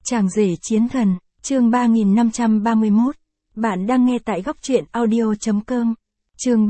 Chàng rể chiến thần, chương 3531. Bạn đang nghe tại góc truyện audio.com. Chương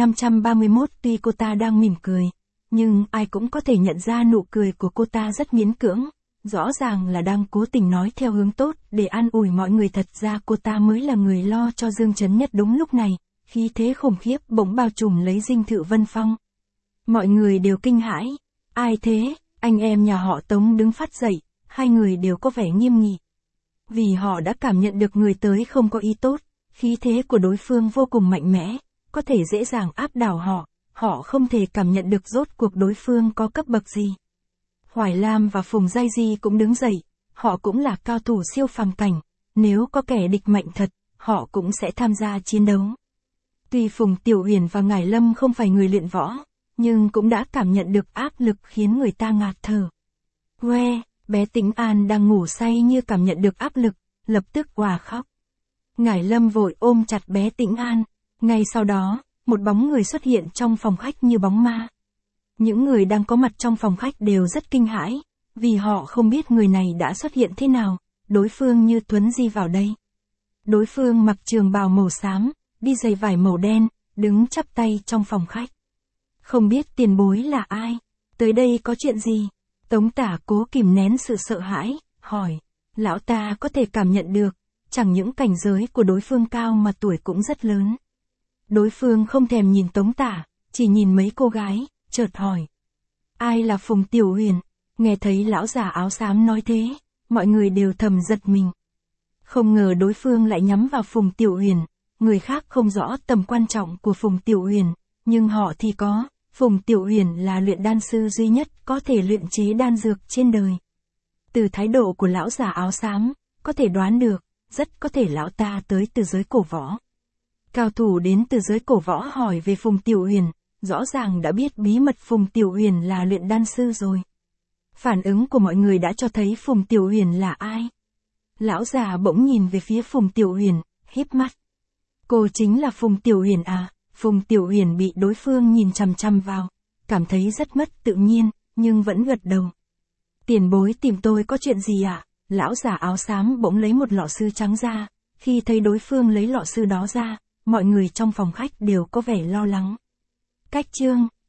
3531. Tuy cô ta đang mỉm cười, nhưng ai cũng có thể nhận ra nụ cười của cô ta rất miễn cưỡng. Rõ ràng là đang cố tình nói theo hướng tốt để an ủi mọi người, thật ra cô ta mới là người lo cho Dương Chấn Nhất đúng lúc này. Khí thế khủng khiếp bỗng bao trùm lấy dinh thự Vân Phong. Mọi người đều kinh hãi. Ai thế? Anh em nhà họ Tống đứng phát dậy, hai người đều có vẻ nghiêm nghị. Vì họ đã cảm nhận được người tới không có ý tốt, khí thế của đối phương vô cùng mạnh mẽ, có thể dễ dàng áp đảo họ, họ không thể cảm nhận được rốt cuộc đối phương có cấp bậc gì. Hoài Lam và Phùng Giai Di cũng đứng dậy, họ cũng là cao thủ siêu phàm cảnh, nếu có kẻ địch mạnh thật, họ cũng sẽ tham gia chiến đấu. Tuy Phùng Tiểu Uyển và Ngải Lâm không phải người luyện võ, nhưng cũng đã cảm nhận được áp lực khiến người ta ngạt thở. Quê, bé Tĩnh An đang ngủ say như cảm nhận được áp lực, lập tức òa khóc. Ngải Lâm vội ôm chặt bé Tĩnh An, ngay sau đó, một bóng người xuất hiện trong phòng khách như bóng ma. Những người đang có mặt trong phòng khách đều rất kinh hãi, vì họ không biết người này đã xuất hiện thế nào, đối phương như Tuấn Di vào đây. Đối phương mặc trường bào màu xám, đi giày vải màu đen, đứng chắp tay trong phòng khách. Không biết tiền bối là ai? Tới đây có chuyện gì? Tống Tả cố kìm nén sự sợ hãi, hỏi. Lão ta có thể cảm nhận được, chẳng những cảnh giới của đối phương cao mà tuổi cũng rất lớn. Đối phương không thèm nhìn Tống Tả, chỉ nhìn mấy cô gái, chợt hỏi. Ai là Phùng Tiểu Uyển? Nghe thấy lão già áo xám nói thế, mọi người đều thầm giật mình. Không ngờ đối phương lại nhắm vào Phùng Tiểu Uyển, người khác không rõ tầm quan trọng của Phùng Tiểu Uyển, nhưng họ thì có. Phùng Tiểu Uyển là luyện đan sư duy nhất có thể luyện chế đan dược trên đời. Từ thái độ của lão già áo xám, có thể đoán được, rất có thể lão ta tới từ giới cổ võ. Cao thủ đến từ giới cổ võ hỏi về Phùng Tiểu Uyển, rõ ràng đã biết bí mật Phùng Tiểu Uyển là luyện đan sư rồi. Phản ứng của mọi người đã cho thấy Phùng Tiểu Uyển là ai. Lão già bỗng nhìn về phía Phùng Tiểu Uyển, híp mắt. Cô chính là Phùng Tiểu Uyển à? Phùng Tiểu Uyển bị đối phương nhìn chằm chằm vào, cảm thấy rất mất tự nhiên, nhưng vẫn gật đầu. Tiền bối tìm tôi có chuyện gì ạ? Lão già áo xám bỗng lấy một lọ sư trắng ra, khi thấy đối phương lấy lọ sư đó ra, mọi người trong phòng khách đều có vẻ lo lắng. Cách chương